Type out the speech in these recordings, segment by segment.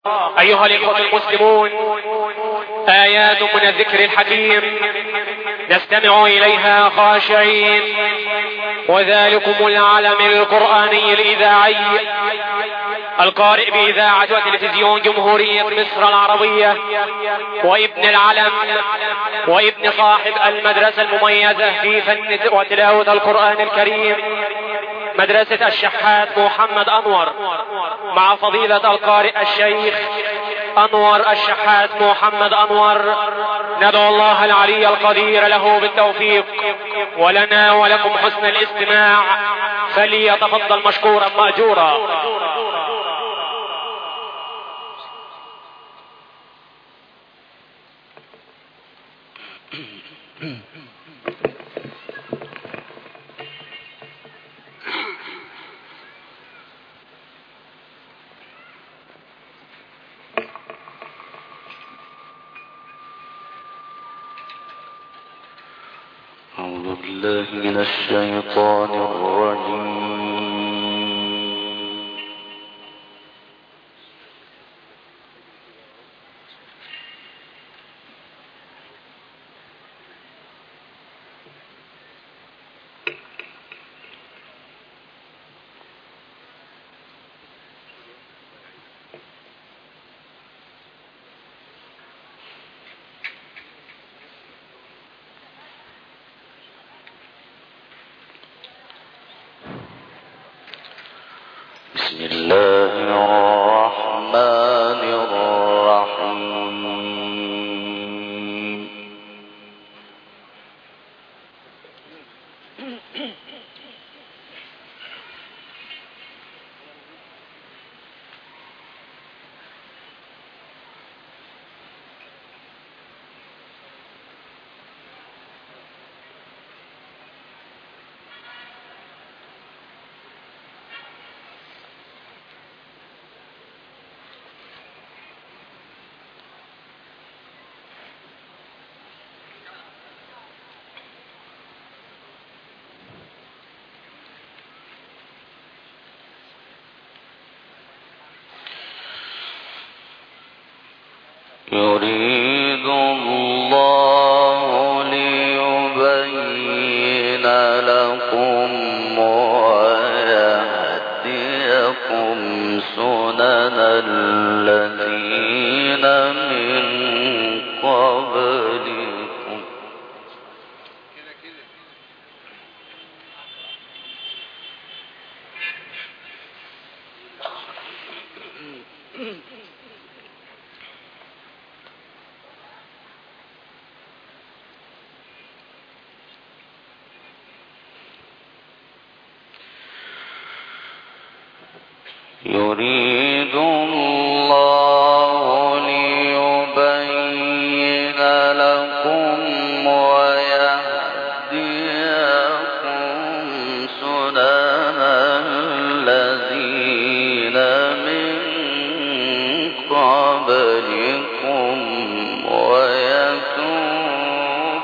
أيها الإخوة المسلمون، آيات من الذكر الحكيم نستمع إليها خاشعين، وذلكم العلم القرآني الإذاعي القارئ بإذاعة وتلفزيون جمهورية مصر العربية، وابن العلم وابن صاحب المدرسة المميزة في فن وتلاوة القرآن الكريم، مدرسة الشحات محمد أنور، مع فضيلة القارئ الشيخ أنور الشحات محمد أنور. ندعو الله العلي القدير له بالتوفيق، ولنا ولكم حسن الاستماع، فليتفضل مشكورا مأجورا. أعوذ بالله من الشيطان الرجيم. بسم الله الرحمن الرحيم. يريد الله ليبين لكم ويهديكم سنن الذين من قبلكم. يريد الله ليبين لكم ويهديكم سنن الذين من قبلكم ويتوب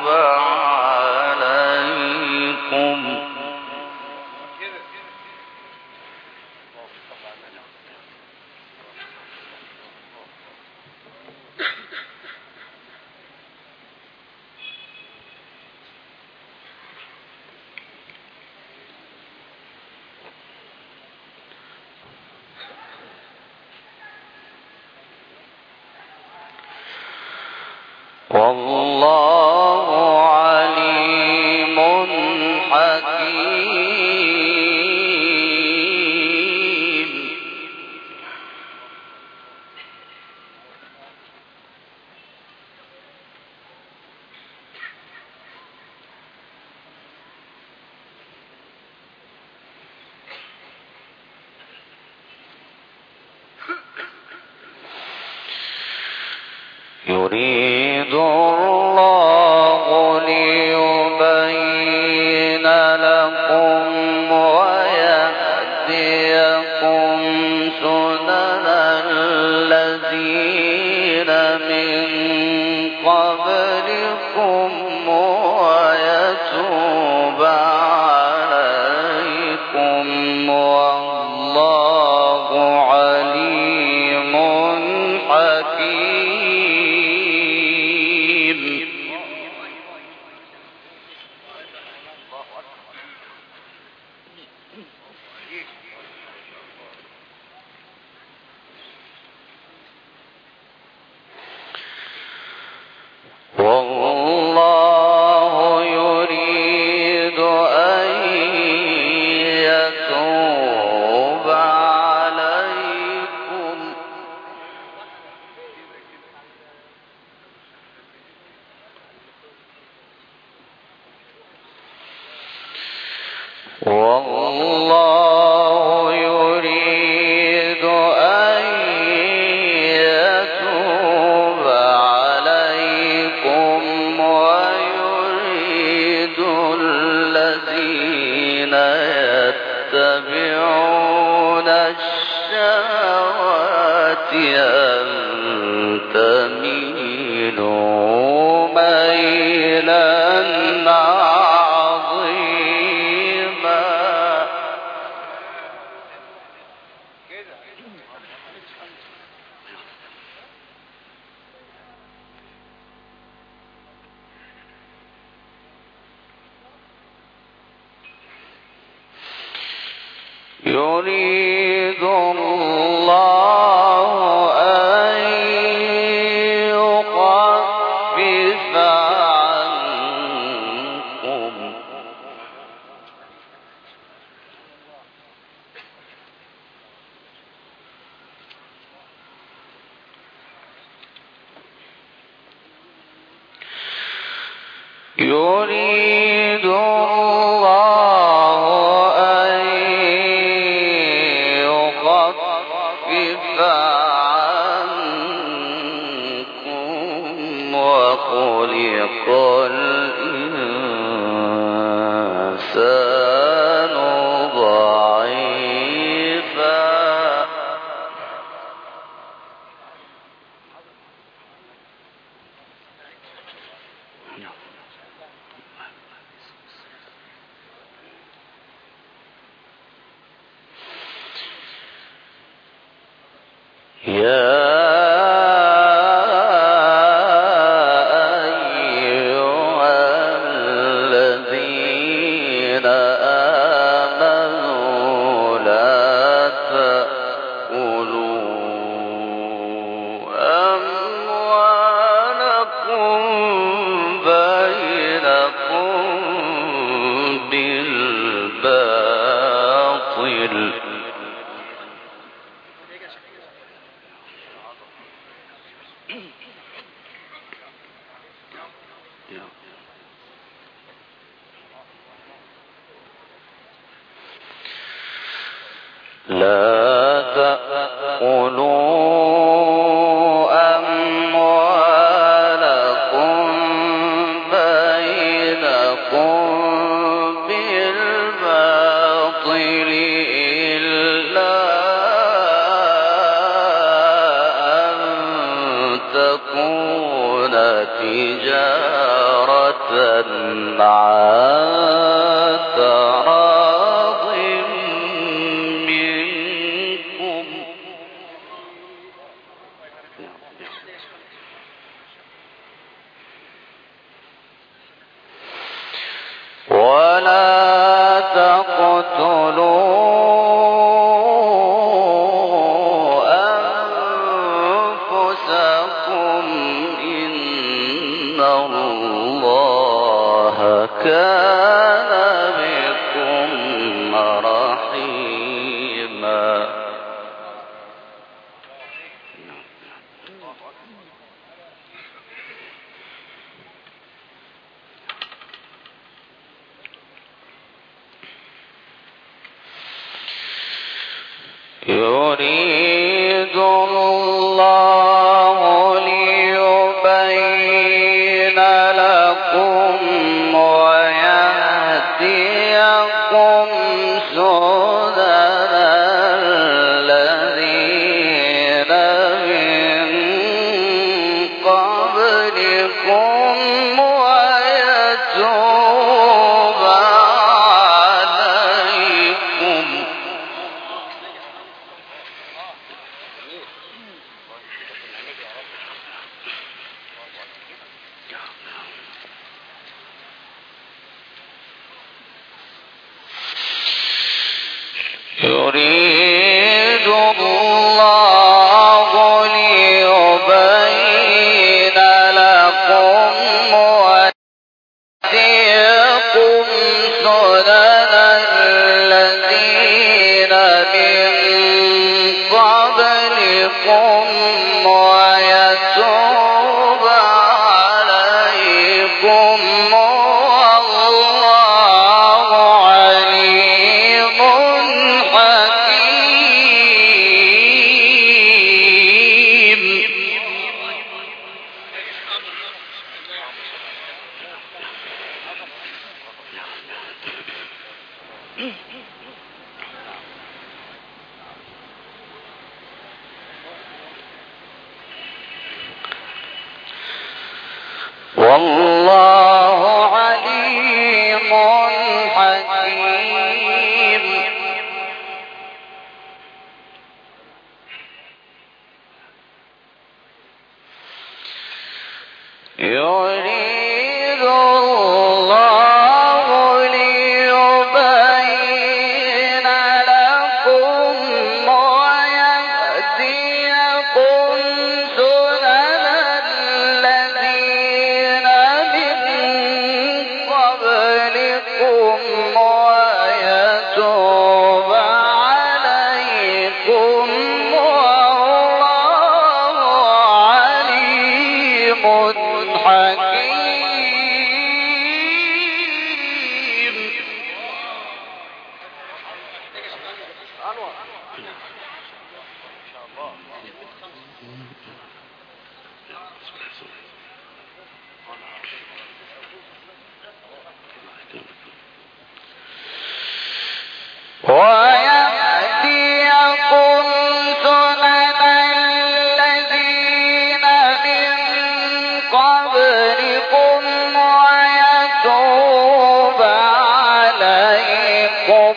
عليكم. والله عليم حكيم. يريد الله ليبين لكم ويهديكم سنن الذين من قبلكم ويتوب عليكم. والله عليم حكيم. والله يريد أن يتوب عليكم والله يريد أن يتوب عليكم ويريد الذين يتبعون الشهوات أن تميلوا ميلا عظيما. يريد الله أن يخفف عنكم يريد الله أن يخفف عنكم وخلق الإنسان ضعيفا. يا أيها الذين آمنوا لا تأكلوا أموالكم بينكم بالباطل لا تأكلوا أموالكم بينكم بالباطل إلا أن تكون تجارة عن تراض منكم ولا تقتلوا أنفسكم إن الله كان بكم رحيما. يريد الله ليبين لكم ويهديكم سنن الذين من قبلكم ويتوب عليكم. يريد الله ليبين لكم ويهديكم سنن الذين من قبلكم ويتوب عليكم والله عليم حكيم. والله عليم حكيم. يريد الله ليبين لكم ويهديكم سنن الذين من قبلكم ويتوب عليكم والله عليم حكيم. ويهديكم سنن الذين من قبلكم ويتوب عليكم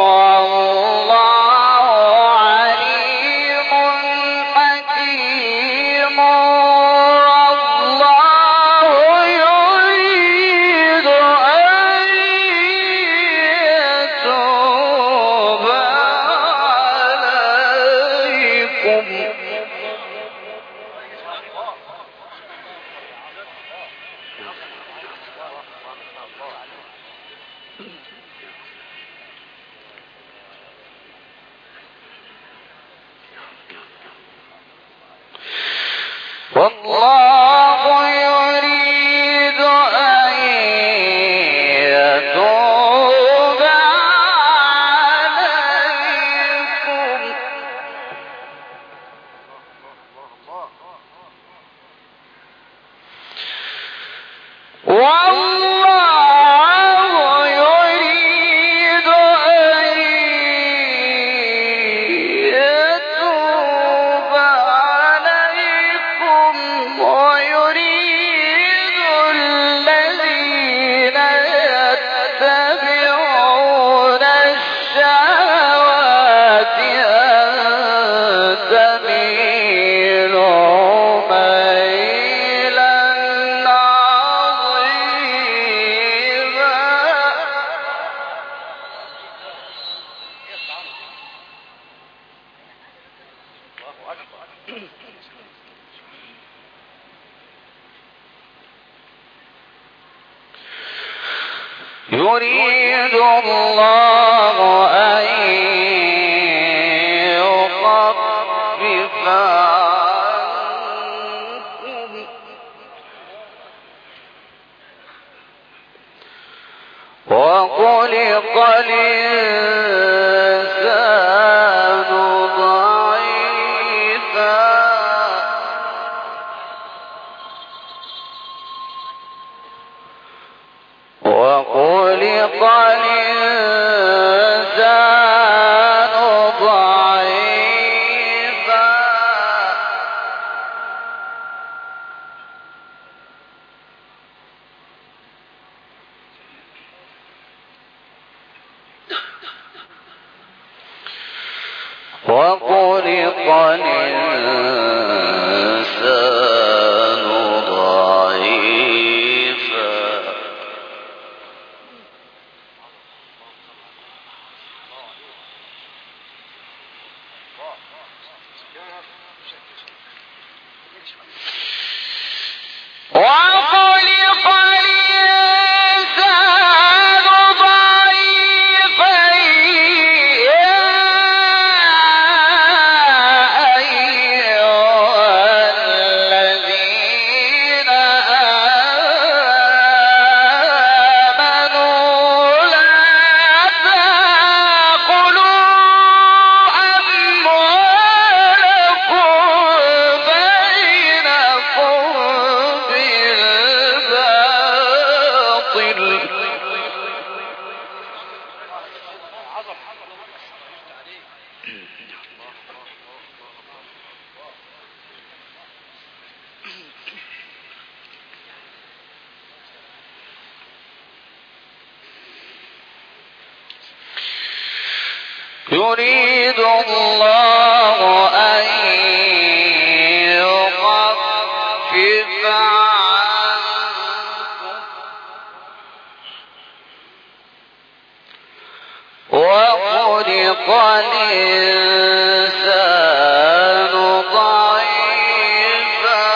والله عليم حكيم. والله يريد أن يتوب عليكم. والله يريد أن يتوب عليكم. والله يريد أن يتوب عليكم ويريد الذين يتبعون الشهوات أن تميلوا ميلا عظيما. يريد الله أن يخفف عنكم وخلق الإنسان ضعيفا. وخلق الإنسان ضعيفا. وخلق الإنسان ضعيفا. يريد الله أن يخفف عنكم وخلق الإنسان ضعيفا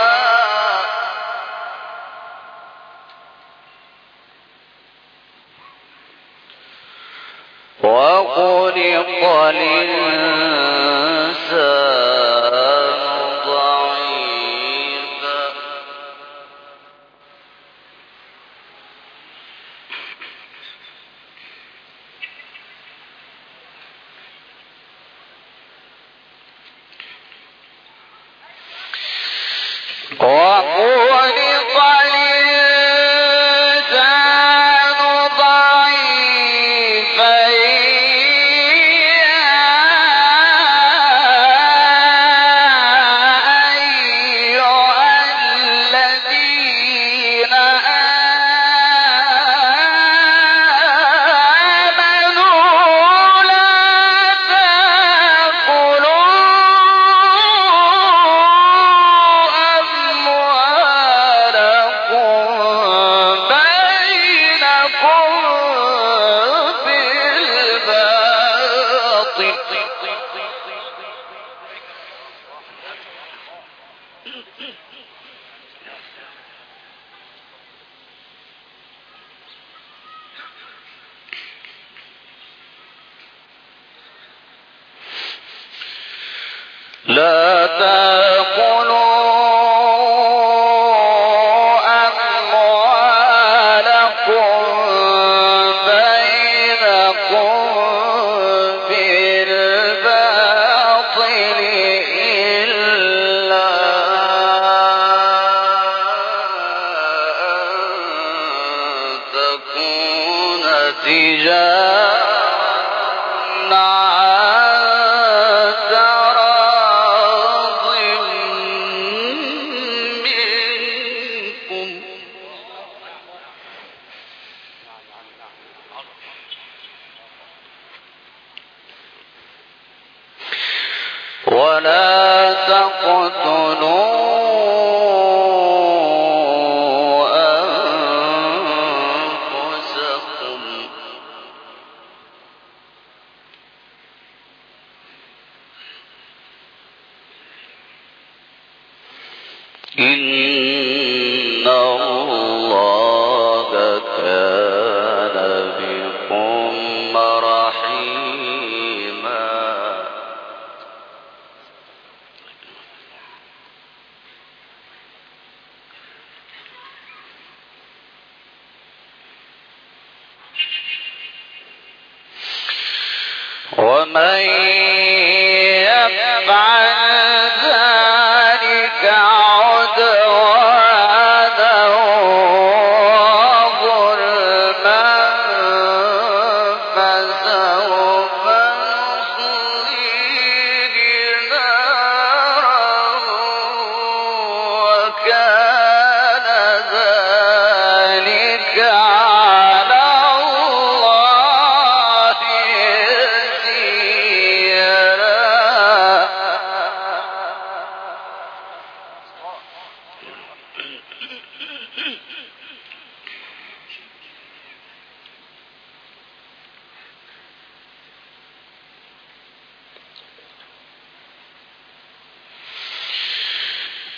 وخلق الإنسان ضعيفا وخلق الإنسان ضعيفا لا تأكلوا أموالكم بينكم بالباطل إلا أن تكون تجارة ولا تقتلوا أنفسكم إن الله كان بكم رحيما ومن يفعل ذلك عدوانا وظلما فسوف نصليه نارا وكان ذلك على الله يسيرا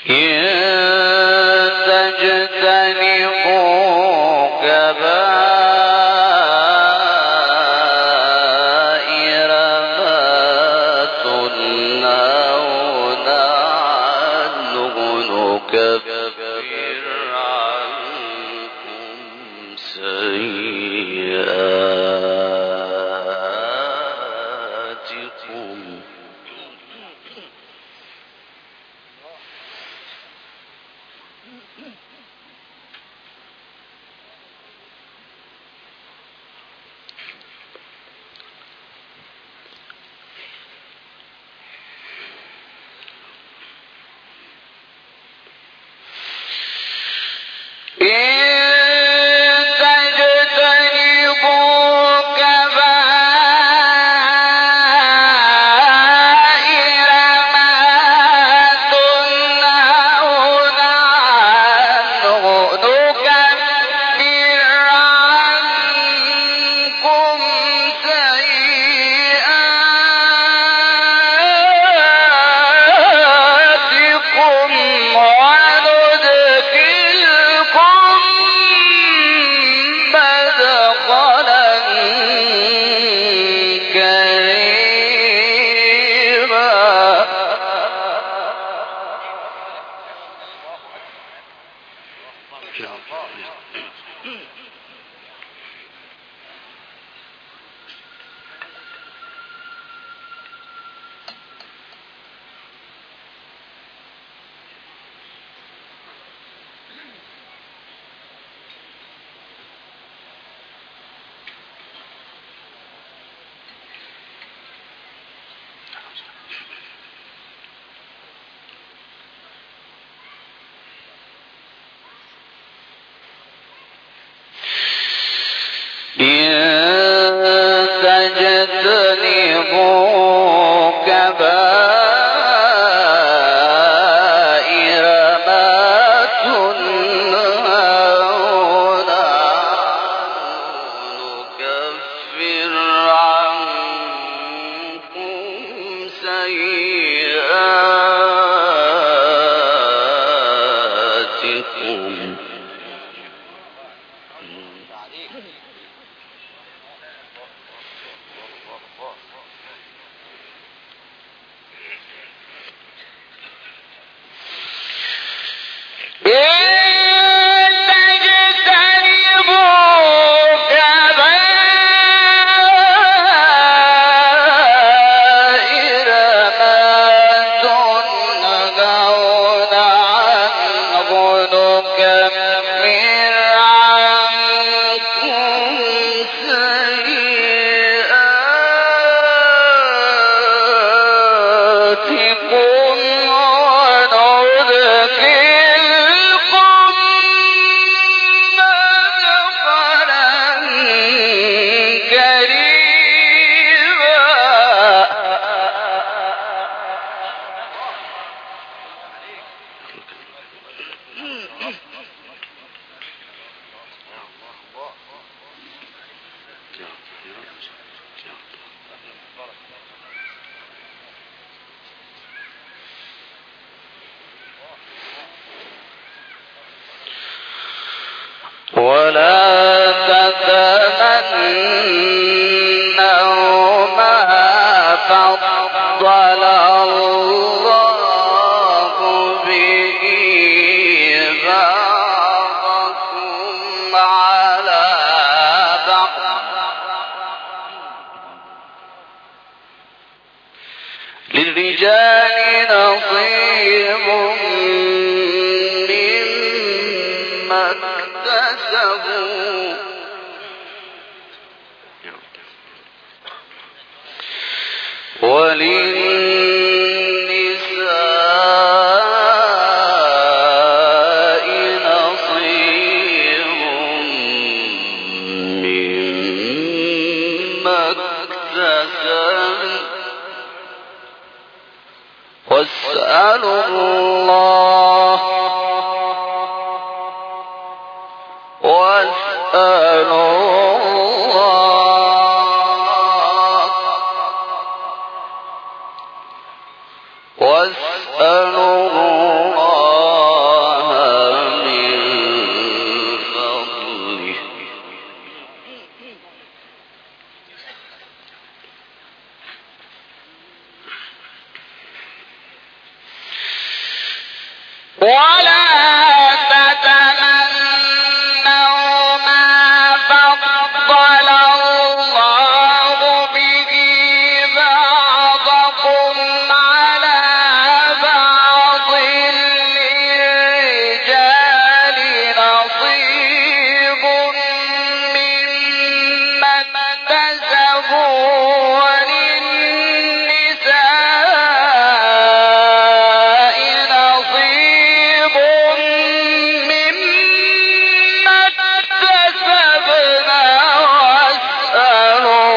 ولا تتمنوا ما فضل الله به بعضكم على بعض للرجال نصيب مما اكتسبوا وللنساء نصيب مما اكتسبن واسألوا الله ولا تتمنوا ما فضل الله به بعضكم على بعض للرجال نصيب مما اكتسبوا وللنساء نصيب مما اكتسبنا واسألوا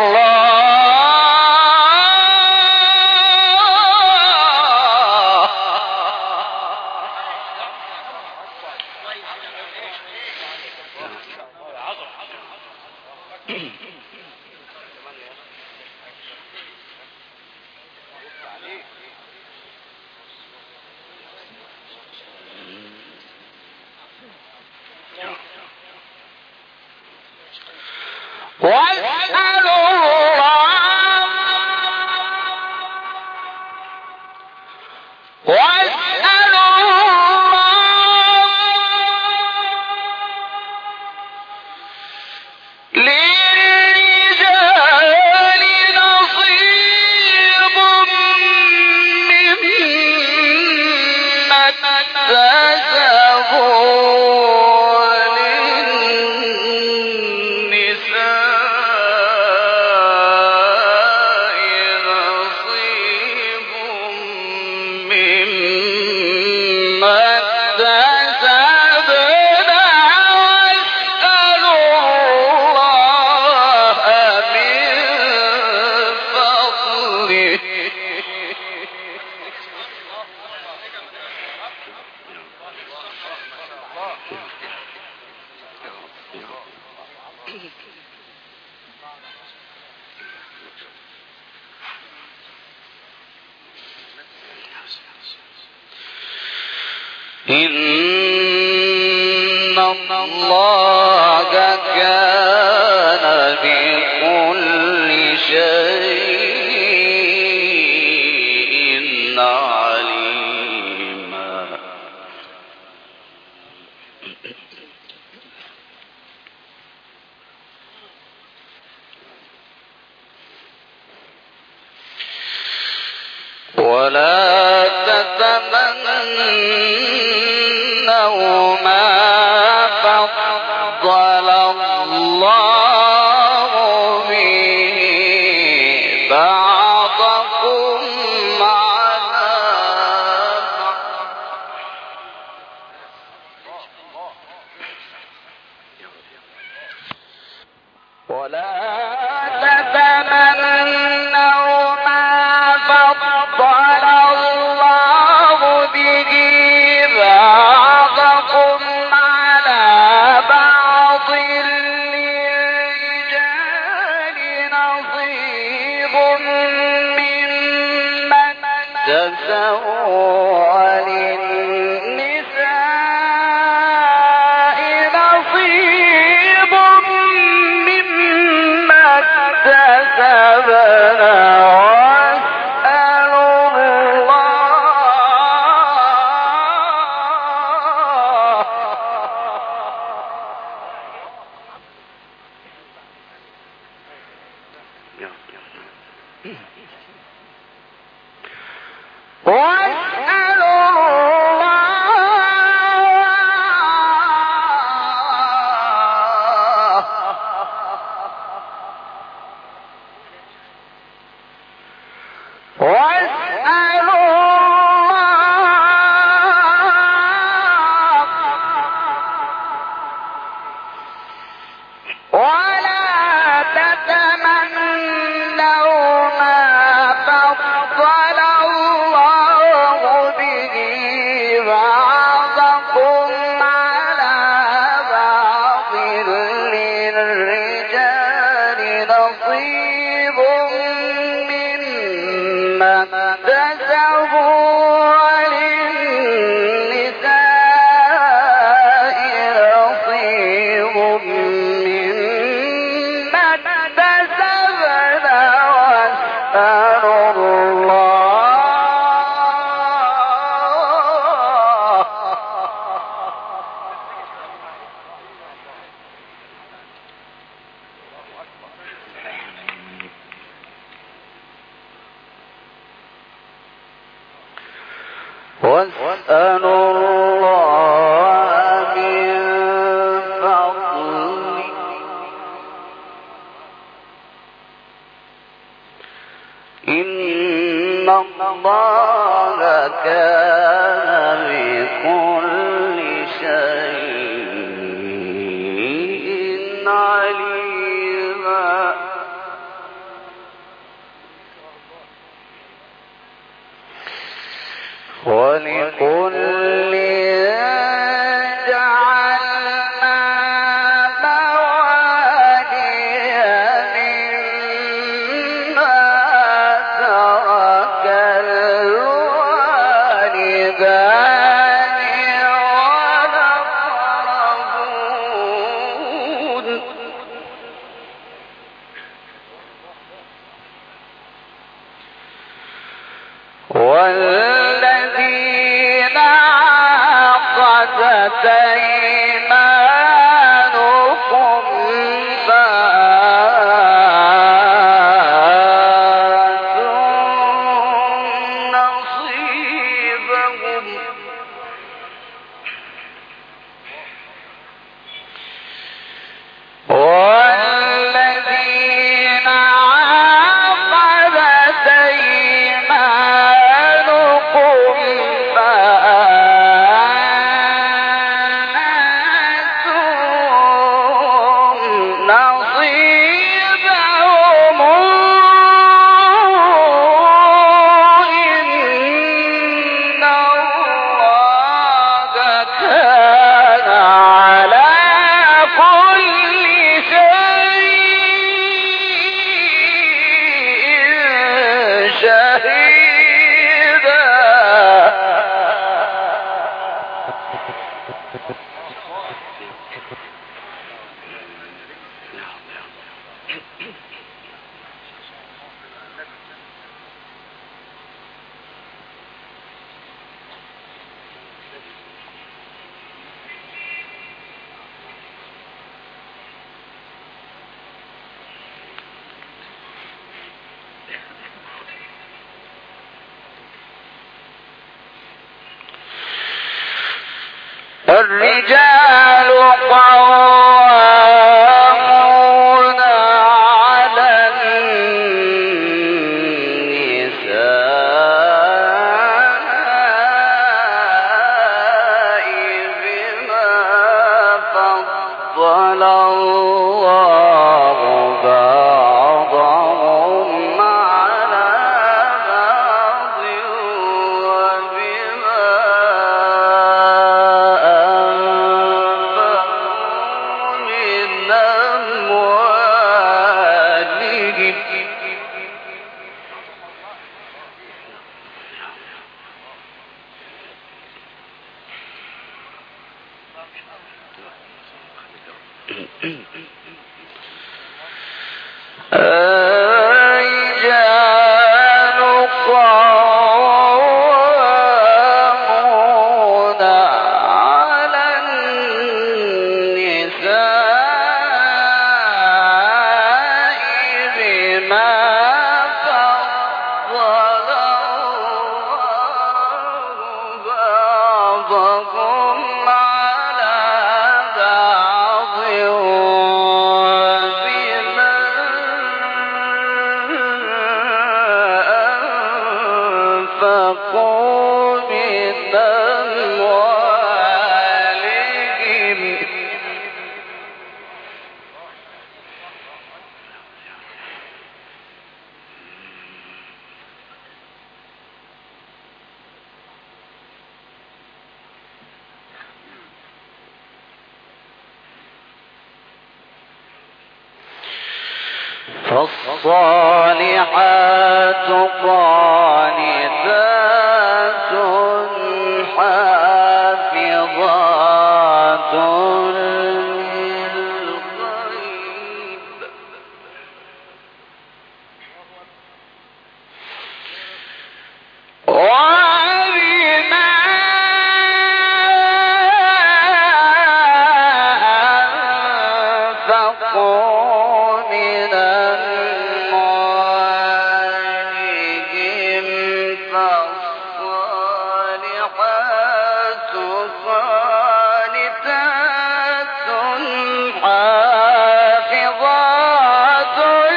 إن الله كان بكل شيء عليما. ولا تتمنوا ما فضل الله به بعضكم على ولا تتمنوا ما فضل الله به بعضكم على بعض للرجال نصيب مما اكتسبوا وللنساء نصيب مما الرجال قوامون على النساء بما فضل الله بعضهم على بعض وبما أنفقوا من أموالهم الرجال قوامون على النساء بما فضل الله بعضهم على بعض وبما أنفقوا من أموالهم فالصالحات قانتات حافظات للغيب وبما أنفقوا من أموالهم فالصالحات قانتات حافظات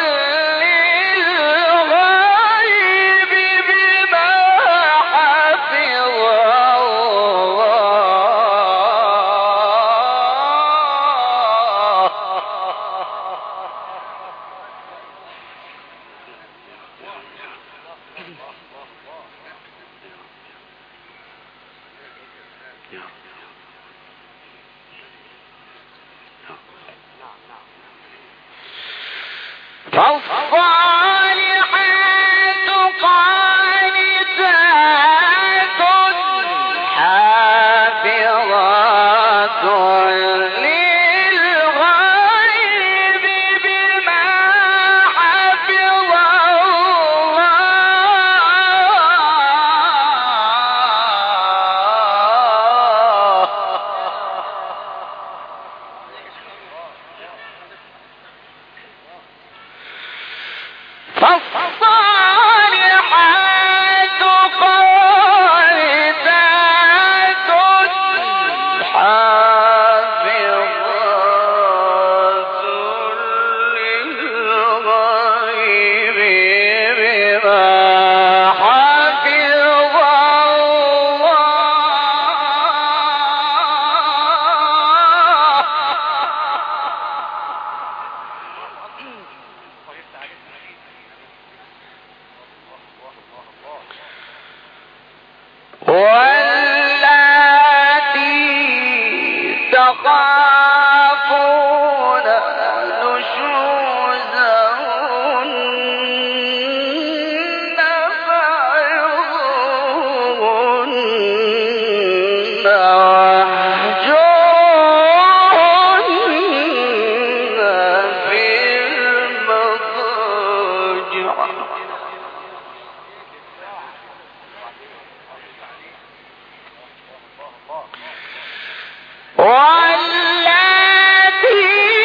للغيب بما حفظ فالصالحات قانتات حافظات للغيب بما حفظ الله تخافون نشوزهن فعظوهن واهجرهن في المضاجع واللاتي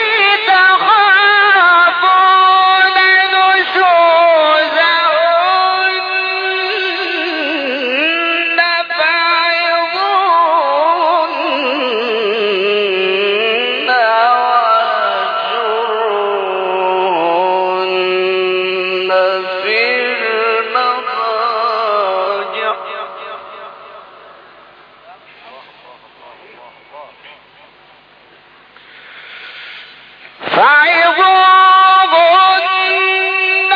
تخافون نشوزهن فعظوهن واهجرهن في المضاجع فعظوهن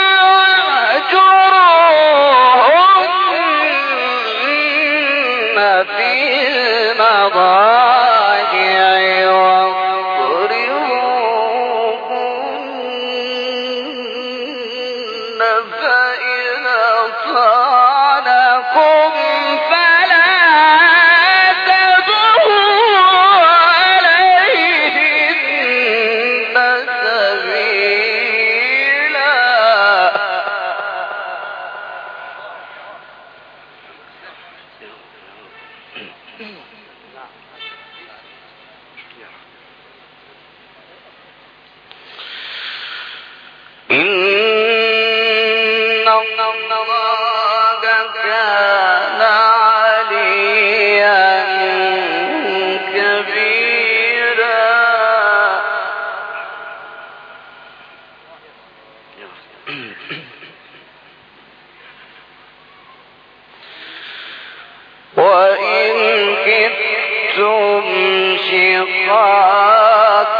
واهجروهن في المضاجع واضربوهن فإذا طعنكم فلا تبغوا عليهن سبيلا إن الله كان عليا كبيرا وإن كدتم شقاق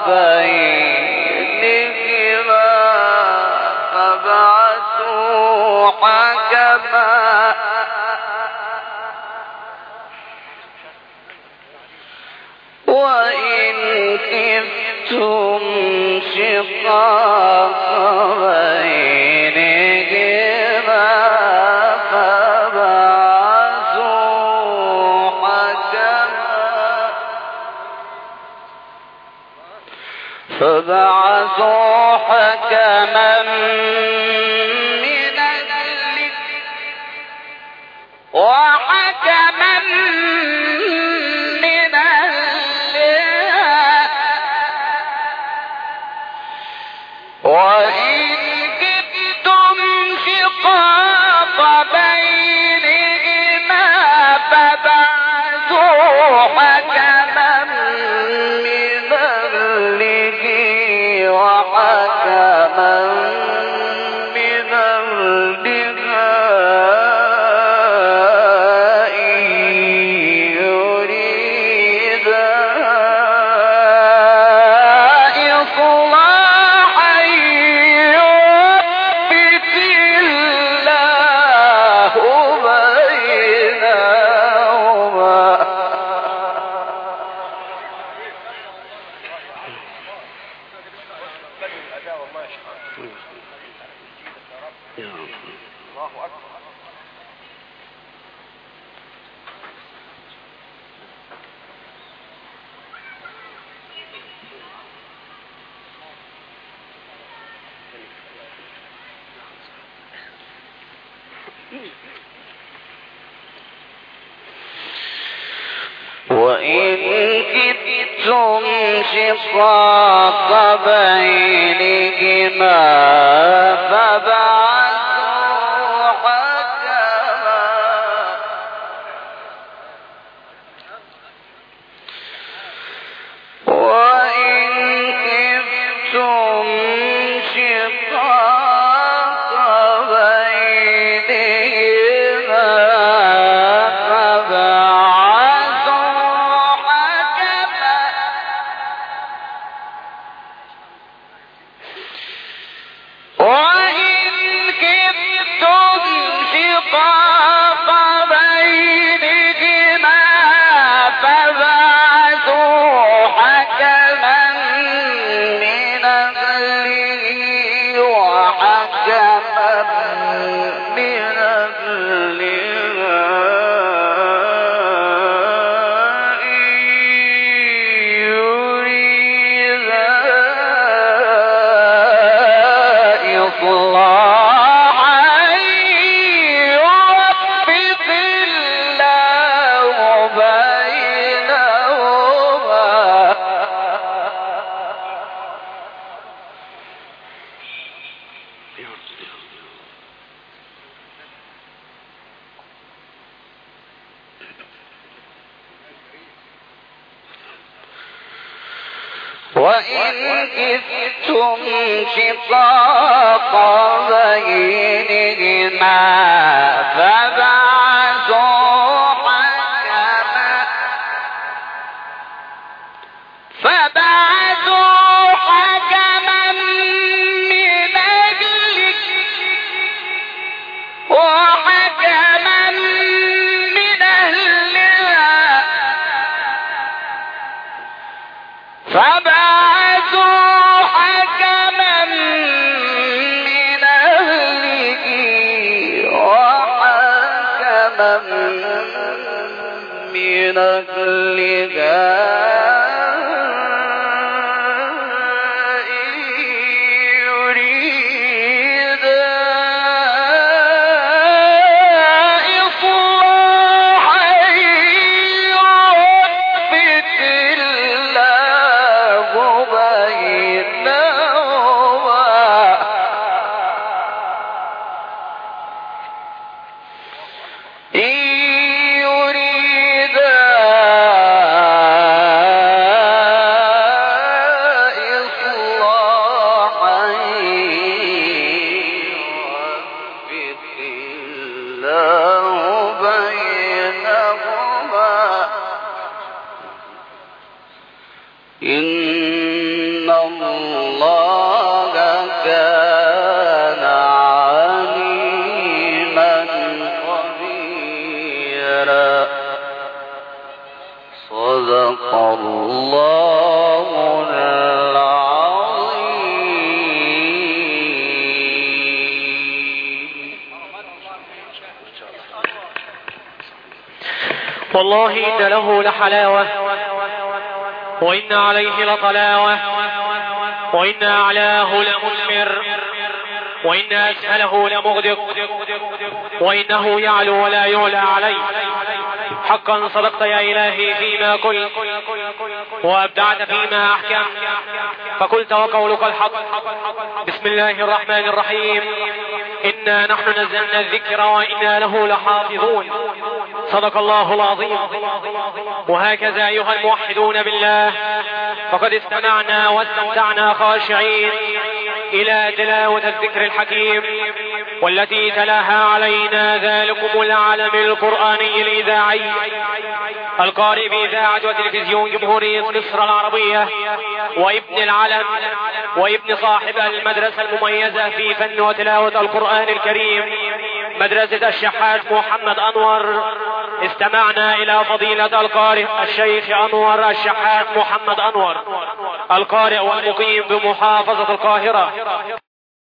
بينهما فابعثوا حكما وإن كدتم شقاق بينهما فبعثوا حكما من أهله وحكما من أهلها وإن كدتم شقاق بينهما فبعثوا حكما من أهله وحكما من أهلها إن يريدا إصلاحا يوفق الله بينهما وإن كدتم شقاق بينهما فبعثوا حكما وإن كدتم شقاق بينهما فبعثوا حكما وإن وإن كفتم شقاق بينهما فبعثوا حكما من أهله وحكما من أهلها فبعثوا حكما من أهله وحكما من أهلها إن الله كان عليما خبيرا. صدق الله العظيم. والله إن له لحلاوة وإن عليه لطلاوة وإن أعلاه لمثمر وإن أسفله لمغدق وإنه يعلو ولا يعلى عليه. حقا صدقت يا إلهي فيما قلت وأبدعت فيما أحكم فقلت وقولك الحق. بسم الله الرحمن الرحيم. إنا نحن نزلنا الذكر وإنا له لحافظون. صدق الله العظيم. وهكذا أيها الموحدون بالله فقد استمعنا واستمتعنا خاشعين إلى تلاوة الذكر الحكيم والتي تلاها علينا ذلكم العالم القرآني الإذاعي القارئ بإذاعة وتلفزيون جمهورية مصر العربية وابن العلم وابن صاحب المدرسة المميزة في فن وتلاوة القرآن الكريم مدرسة الشحات محمد أنور. استمعنا إلى فضيلة القارئ الشيخ أنور الشحات محمد أنور القارئ والمقيم بمحافظة القاهرة.